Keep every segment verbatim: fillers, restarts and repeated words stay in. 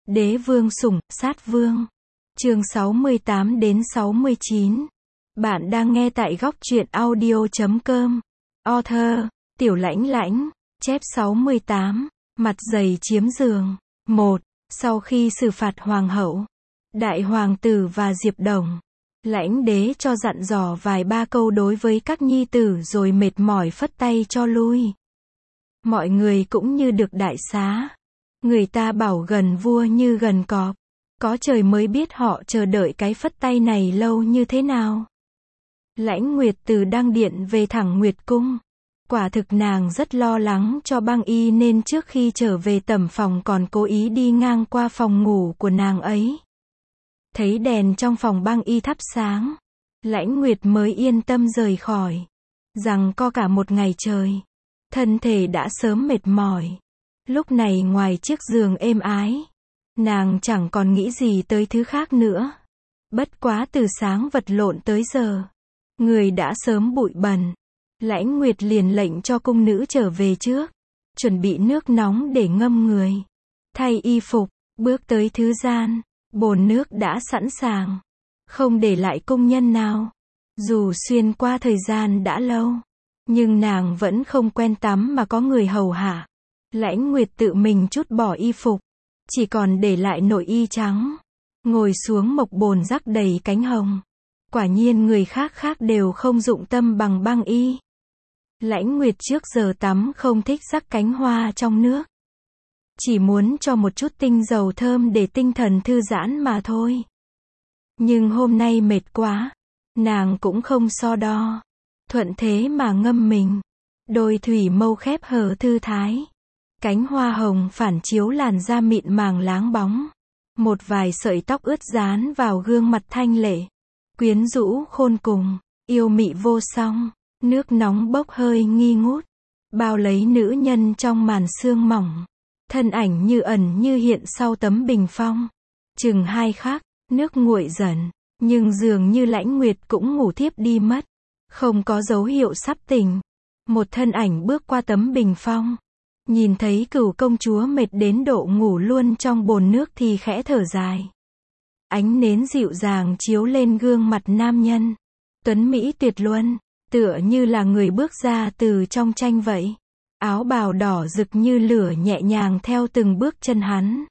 Đế vương sủng, sát vương. Chương sáu mươi tám đến sáu mươi chín. Bạn đang nghe tại góc truyện audio chấm com. Author, Tiểu Lãnh Lãnh, chép sáu mươi tám, mặt dày chiếm giường. một. Sau khi xử phạt hoàng hậu, đại hoàng tử và Diệp Đồng, Lãnh đế cho dặn dò vài ba câu đối với các nhi tử rồi mệt mỏi phất tay cho lui. Mọi người cũng như được đại xá. Người ta bảo gần vua như gần cọp. Có trời mới biết họ chờ đợi cái phất tay này lâu như thế nào. Lãnh Nguyệt từ Đăng Điện về thẳng Nguyệt Cung. Quả thực nàng rất lo lắng cho băng y nên trước khi trở về tẩm phòng còn cố ý đi ngang qua phòng ngủ của nàng ấy. Thấy đèn trong phòng băng y thắp sáng, Lãnh Nguyệt mới yên tâm rời khỏi. Rằng co cả một ngày trời, thân thể đã sớm mệt mỏi. Lúc này ngoài chiếc giường êm ái, nàng chẳng còn nghĩ gì tới thứ khác nữa. Bất quá từ sáng vật lộn tới giờ, người đã sớm bụi bẩn. Lãnh Nguyệt liền lệnh cho cung nữ trở về trước, chuẩn bị nước nóng để ngâm người, thay y phục, bước tới thứ gian, bồn nước đã sẵn sàng, không để lại cung nhân nào. Dù xuyên qua thời gian đã lâu, nhưng nàng vẫn không quen tắm mà có người hầu hạ. Lãnh Nguyệt tự mình trút bỏ y phục, chỉ còn để lại nội y trắng, ngồi xuống mộc bồn rắc đầy cánh hồng. Quả nhiên người khác khác đều không dụng tâm bằng băng y. Lãnh Nguyệt trước giờ tắm không thích rắc cánh hoa trong nước, chỉ muốn cho một chút tinh dầu thơm để tinh thần thư giãn mà thôi. Nhưng hôm nay mệt quá, nàng cũng không so đo, thuận thế mà ngâm mình. Đôi thủy mâu khép hờ thư thái, cánh hoa hồng phản chiếu làn da mịn màng láng bóng. Một vài sợi tóc ướt dán vào gương mặt thanh lệ, quyến rũ khôn cùng, yêu mị vô song. Nước nóng bốc hơi nghi ngút, bao lấy nữ nhân trong màn sương mỏng. Thân ảnh như ẩn như hiện sau tấm bình phong. Chừng hai khắc, nước nguội dần, nhưng dường như Lãnh Nguyệt cũng ngủ thiếp đi mất. Không có dấu hiệu sắp tỉnh. Một thân ảnh bước qua tấm bình phong. Nhìn thấy Cửu công chúa mệt đến độ ngủ luôn trong bồn nước thì khẽ thở dài. Ánh nến dịu dàng chiếu lên gương mặt nam nhân. Tuấn Mỹ tuyệt luân, tựa như là người bước ra từ trong tranh vậy. Áo bào đỏ rực như lửa nhẹ nhàng theo từng bước chân hắn.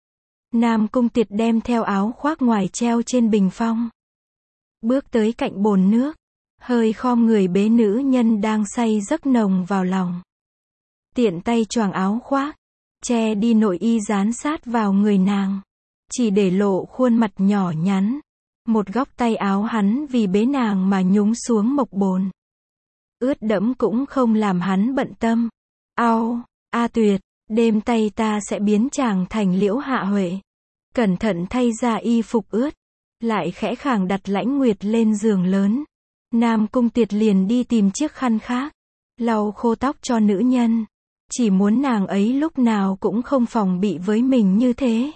Nam Cung Tiệt đem theo áo khoác ngoài treo trên bình phong. Bước tới cạnh bồn nước, hơi khom người bế nữ nhân đang say giấc nồng vào lòng. Tiện tay choàng áo khoác, che đi nội y dán sát vào người nàng, chỉ để lộ khuôn mặt nhỏ nhắn. Một góc tay áo hắn vì bế nàng mà nhúng xuống mộc bồn. Ướt đẫm cũng không làm hắn bận tâm. Ao, A Tuyệt, đêm tay ta sẽ biến chàng thành Liễu Hạ Huệ. Cẩn thận thay ra y phục ướt, lại khẽ khàng đặt Lãnh Nguyệt lên giường lớn. Nam Cung Tiệt liền đi tìm chiếc khăn khác, lau khô tóc cho nữ nhân. Chỉ muốn nàng ấy lúc nào cũng không phòng bị với mình như thế.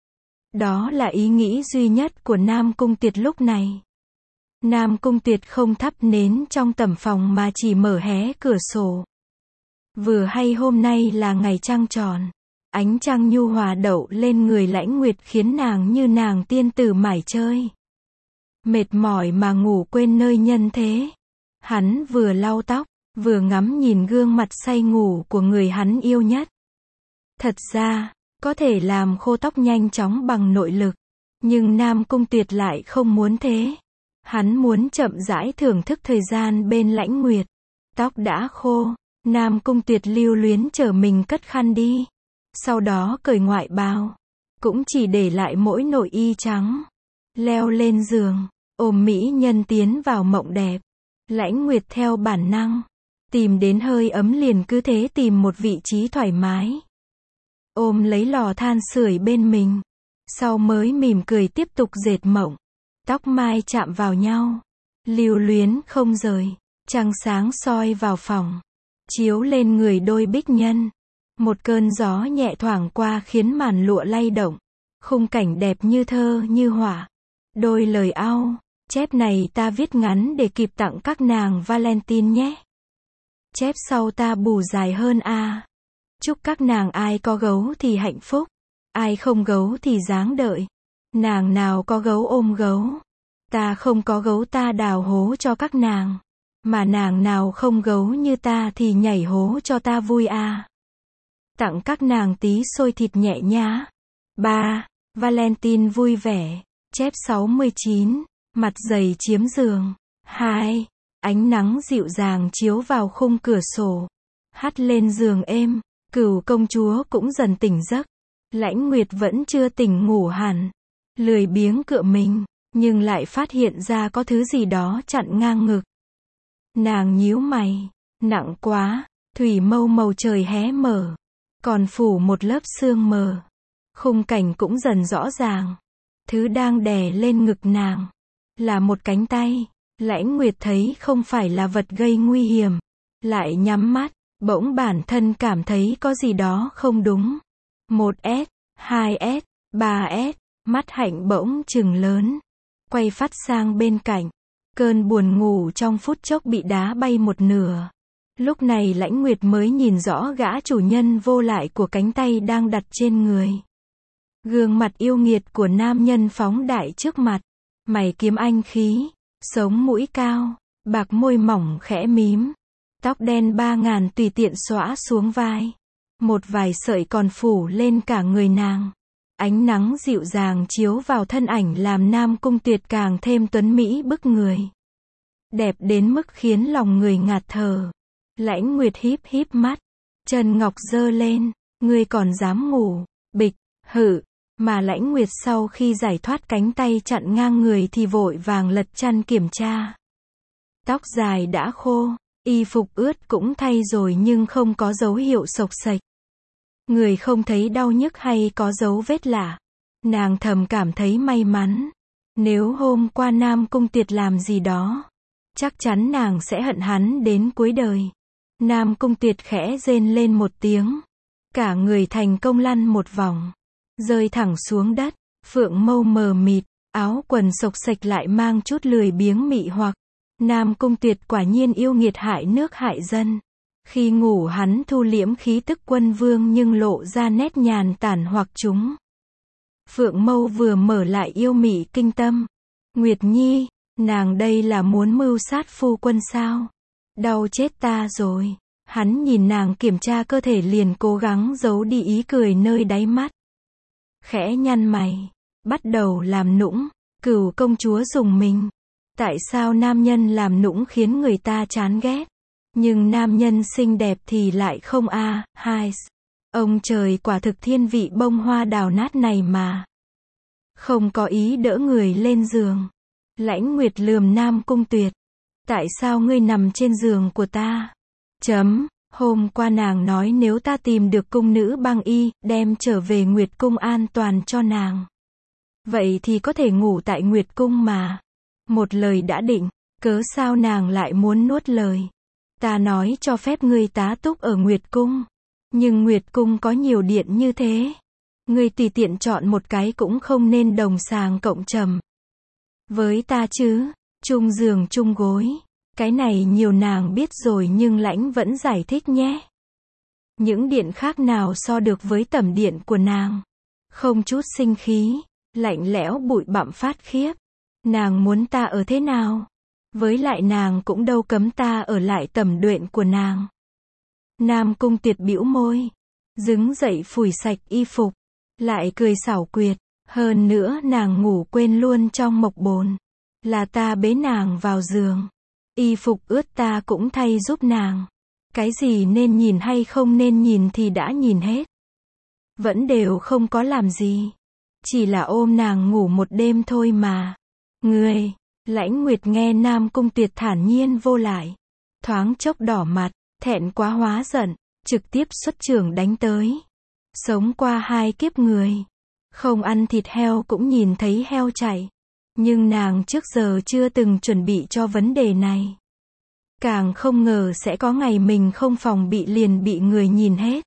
Đó là ý nghĩ duy nhất của Nam Cung Tiệt lúc này. Nam Cung Tiệt không thắp nến trong tẩm phòng mà chỉ mở hé cửa sổ. Vừa hay hôm nay là ngày trăng tròn, ánh trăng nhu hòa đậu lên người Lãnh Nguyệt khiến nàng như nàng tiên tử mải chơi. Mệt mỏi mà ngủ quên nơi nhân thế. Hắn vừa lau tóc, vừa ngắm nhìn gương mặt say ngủ của người hắn yêu nhất. Thật ra, có thể làm khô tóc nhanh chóng bằng nội lực, nhưng Nam Cung Tiệt lại không muốn thế. Hắn muốn chậm rãi thưởng thức thời gian bên Lãnh Nguyệt. Tóc đã khô, Nam Cung Tiệt lưu luyến chở mình cất khăn đi. Sau đó cởi ngoại bào, cũng chỉ để lại mỗi nội y trắng. Leo lên giường, ôm mỹ nhân tiến vào mộng đẹp. Lãnh Nguyệt theo bản năng, tìm đến hơi ấm liền cứ thế tìm một vị trí thoải mái. Ôm lấy lò than sưởi bên mình, sau mới mỉm cười tiếp tục dệt mộng. Tóc mai chạm vào nhau, lưu luyến không rời. Trăng sáng soi vào phòng, chiếu lên người đôi bích nhân. Một cơn gió nhẹ thoảng qua khiến màn lụa lay động. Khung cảnh đẹp như thơ như họa. Đôi lời ao, chép này ta viết ngắn để kịp tặng các nàng Valentine nhé. Chép sau ta bù dài hơn a. Chúc các nàng ai có gấu thì hạnh phúc. Ai không gấu thì dáng đợi. Nàng nào có gấu ôm gấu. Ta không có gấu ta đào hố cho các nàng. Mà nàng nào không gấu như ta thì nhảy hố cho ta vui à. Tặng các nàng tí xôi thịt nhẹ nhá. ba. Valentine vui vẻ. Chép sáu mươi chín. Mặt dày chiếm giường. hai. Ánh nắng dịu dàng chiếu vào khung cửa sổ. Hắt lên giường êm. Cửu công chúa cũng dần tỉnh giấc. Lãnh Nguyệt vẫn chưa tỉnh ngủ hẳn. Lười biếng cựa mình, nhưng lại phát hiện ra có thứ gì đó chặn ngang ngực. Nàng nhíu mày. Nặng quá. Thủy mâu màu trời hé mở. Còn phủ một lớp sương mờ. Khung cảnh cũng dần rõ ràng. Thứ đang đè lên ngực nàng là một cánh tay. Lãnh Nguyệt thấy không phải là vật gây nguy hiểm. Lại nhắm mắt, bỗng bản thân cảm thấy có gì đó không đúng. một S, hai S, ba S, mắt Hạnh bỗng trừng lớn. Quay phát sang bên cạnh. Cơn buồn ngủ trong phút chốc bị đá bay một nửa. Lúc này Lãnh Nguyệt mới nhìn rõ gã chủ nhân vô lại của cánh tay đang đặt trên người. Gương mặt yêu nghiệt của nam nhân phóng đại trước mặt. Mày kiếm anh khí. Sống mũi cao. Bạc môi mỏng khẽ mím. Tóc đen ba ngàn tùy tiện xõa xuống vai. Một vài sợi còn phủ lên cả người nàng. Ánh nắng dịu dàng chiếu vào thân ảnh làm Nam Cung Tuyệt càng thêm tuấn mỹ bức người. Đẹp đến mức khiến lòng người ngạt thở. Lãnh Nguyệt híp híp mắt. Trần Ngọc giơ lên. Ngươi còn dám ngủ. Bịch, hự. Mà Lãnh Nguyệt sau khi giải thoát cánh tay chặn ngang người thì vội vàng lật chăn kiểm tra. Tóc dài đã khô. Y phục ướt cũng thay rồi nhưng không có dấu hiệu xộc xệch. Người không thấy đau nhức hay có dấu vết lạ. Nàng thầm cảm thấy may mắn. Nếu hôm qua Nam Cung Tuyệt làm gì đó, chắc chắn nàng sẽ hận hắn đến cuối đời. Nam Cung Tuyệt khẽ rên lên một tiếng. Cả người thành công lăn một vòng. Rơi thẳng xuống đất. Phượng mâu mờ mịt. Áo quần xộc xệch lại mang chút lười biếng mị hoặc. Nam Cung Tuyệt quả nhiên yêu nghiệt hại nước hại dân. Khi ngủ hắn thu liễm khí tức quân vương nhưng lộ ra nét nhàn tản hoặc chúng. Phượng mâu vừa mở lại yêu mị kinh tâm. Nguyệt Nhi, nàng đây là muốn mưu sát phu quân sao? Đau chết ta rồi. Hắn nhìn nàng kiểm tra cơ thể liền cố gắng giấu đi ý cười nơi đáy mắt. Khẽ nhăn mày. Bắt đầu làm nũng. Cửu công chúa rùng mình. Tại sao nam nhân làm nũng khiến người ta chán ghét? Nhưng nam nhân xinh đẹp thì lại không a à, hai. Ông trời quả thực thiên vị bông hoa đào nát này mà. Không có ý đỡ người lên giường. Lãnh Nguyệt lườm Nam Cung Tuyệt. Tại sao ngươi nằm trên giường của ta? Chấm. Hôm qua nàng nói nếu ta tìm được cung nữ băng y, đem trở về Nguyệt Cung an toàn cho nàng. Vậy thì có thể ngủ tại Nguyệt Cung mà. Một lời đã định, cớ sao nàng lại muốn nuốt lời? Ta nói cho phép ngươi tá túc ở Nguyệt Cung. Nhưng Nguyệt Cung có nhiều điện như thế. Ngươi tùy tiện chọn một cái cũng không nên đồng sàng cộng trầm. Với ta chứ, chung giường chung gối. Cái này nhiều nàng biết rồi nhưng Lãnh vẫn giải thích nhé. Những điện khác nào so được với tẩm điện của nàng. Không chút sinh khí, lạnh lẽo bụi bặm phát khiếp. Nàng muốn ta ở thế nào? Với lại nàng cũng đâu cấm ta ở lại tẩm đuyện của nàng. Nam Cung Tuyệt bĩu môi. Đứng dậy phủi sạch y phục. Lại cười xảo quyệt. Hơn nữa nàng ngủ quên luôn trong mộc bồn. Là ta bế nàng vào giường. Y phục ướt ta cũng thay giúp nàng. Cái gì nên nhìn hay không nên nhìn thì đã nhìn hết. Vẫn đều không có làm gì. Chỉ là ôm nàng ngủ một đêm thôi mà. Ngươi, Lãnh Nguyệt nghe Nam Cung Tuyệt thản nhiên vô lại. Thoáng chốc đỏ mặt, thẹn quá hóa giận, trực tiếp xuất chưởng đánh tới. Sống qua hai kiếp người. Không ăn thịt heo cũng nhìn thấy heo chạy. Nhưng nàng trước giờ chưa từng chuẩn bị cho vấn đề này. Càng không ngờ sẽ có ngày mình không phòng bị liền bị người nhìn hết.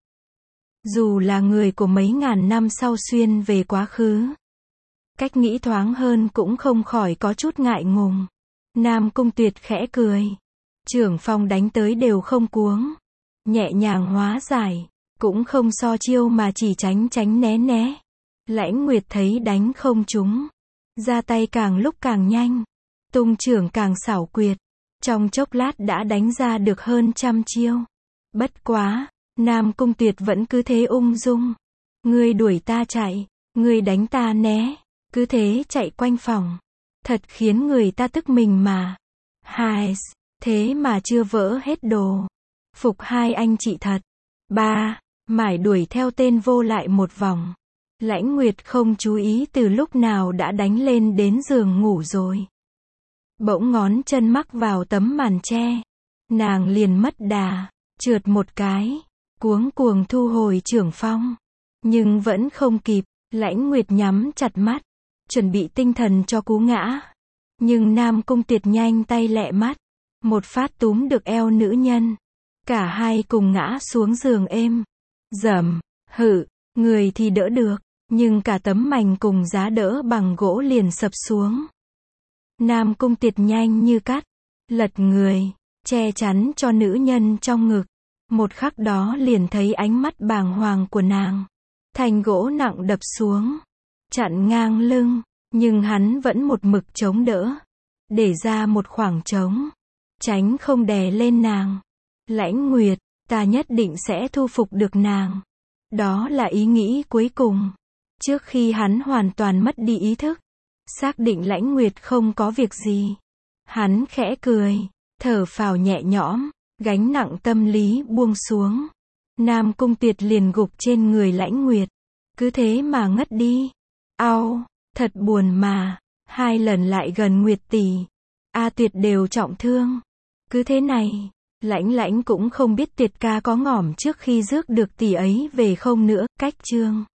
Dù là người của mấy ngàn năm sau xuyên về quá khứ. Cách nghĩ thoáng hơn cũng không khỏi có chút ngại ngùng. Nam Cung Tuyệt khẽ cười. Trưởng phong đánh tới đều không cuống. Nhẹ nhàng hóa giải. Cũng không so chiêu mà chỉ tránh tránh né né. Lãnh Nguyệt thấy đánh không trúng, ra tay càng lúc càng nhanh, tung chưởng càng xảo quyệt, trong chốc lát đã đánh ra được hơn trăm chiêu. Bất quá, Nam Cung Tuyệt vẫn cứ thế ung dung. Ngươi đuổi ta chạy, ngươi đánh ta né, cứ thế chạy quanh phòng. Thật khiến người ta tức mình mà. Hai, thế mà chưa vỡ hết đồ. Phục hai anh chị thật. Ba, mải đuổi theo tên vô lại một vòng. Lãnh Nguyệt không chú ý từ lúc nào đã đánh lên đến giường ngủ rồi. Bỗng ngón chân mắc vào tấm màn tre. Nàng liền mất đà, trượt một cái, cuống cuồng thu hồi chưởng phong. Nhưng vẫn không kịp, Lãnh Nguyệt nhắm chặt mắt, chuẩn bị tinh thần cho cú ngã. Nhưng Nam Cung Tuyệt nhanh tay lẹ mắt, một phát túm được eo nữ nhân. Cả hai cùng ngã xuống giường êm. Dầm, hự, người thì đỡ được, nhưng cả tấm mành cùng giá đỡ bằng gỗ liền sập xuống. Nam Cung Tuyệt nhanh như cắt, lật người, che chắn cho nữ nhân trong ngực. Một khắc đó liền thấy ánh mắt bàng hoàng của nàng. Thành gỗ nặng đập xuống, chặn ngang lưng, nhưng hắn vẫn một mực chống đỡ, để ra một khoảng trống, tránh không đè lên nàng. Lãnh Nguyệt, ta nhất định sẽ thu phục được nàng. Đó là ý nghĩ cuối cùng. Trước khi hắn hoàn toàn mất đi ý thức, xác định Lãnh Nguyệt không có việc gì, hắn khẽ cười, thở phào nhẹ nhõm, gánh nặng tâm lý buông xuống. Nam Cung Tuyệt liền gục trên người Lãnh Nguyệt, cứ thế mà ngất đi. Au, thật buồn mà, hai lần lại gần Nguyệt tỷ, A Tuyệt đều trọng thương. Cứ thế này, Lãnh Lãnh cũng không biết Tuyệt ca có ngỏm trước khi rước được tỷ ấy về không nữa. Cách chương